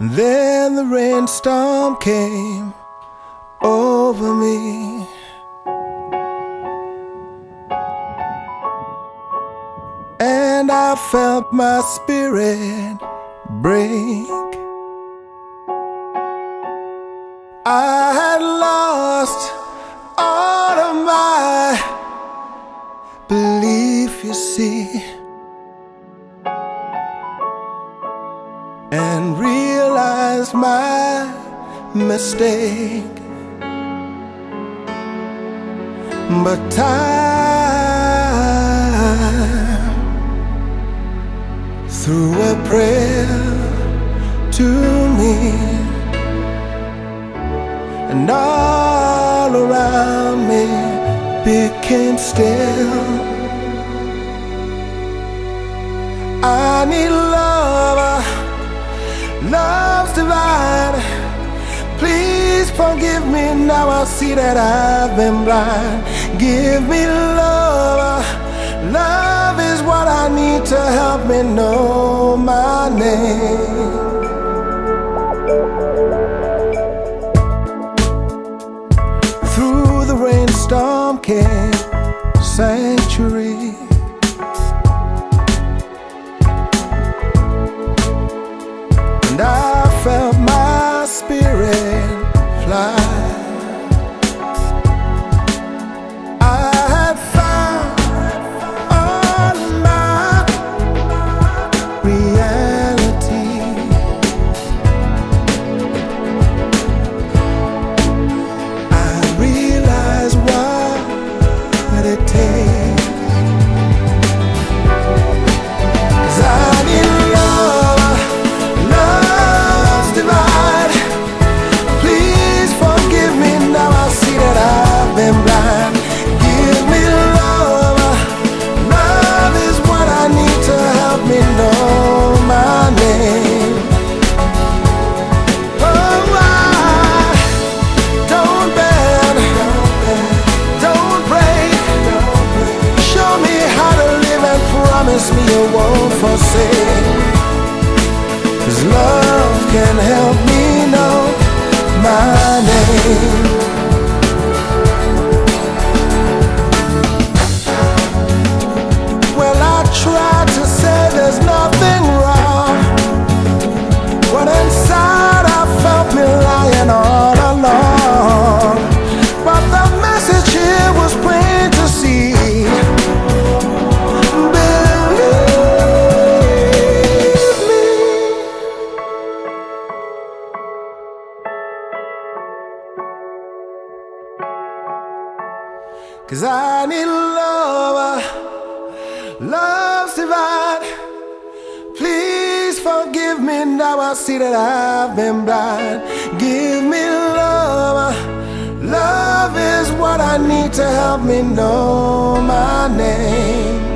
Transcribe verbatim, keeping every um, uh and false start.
Then the rainstorm came over me. And I felt my spirit break. I had lost all of my belief, you see, and realized my mistake. But time, through a prayer to me, and all around me became still. I need love, love's divine. Please forgive me, now I see that I've been blind. Give me love, love is what I need to help me know my name. Through the rainstorm came sanctuary. And I felt my spirit fly. I had found all my reality. I realized what it takes. 'Cause I need love, love's divine. Please forgive me, now I see that I've been blind. Give me love, love is what I need to help me know my name. Oh, I don't bend, don't break. Show me how to live and promise me you won't forsake. 'Cause love can help me know my name. Well, I tried to say there's nothing wrong, but inside I felt me lying all along. But the message here was plain to see. Believe me. 'Cause I need love, love's divine. Please forgive me, now I see that I've been blind. Give me love, love is what I need to help me know my name.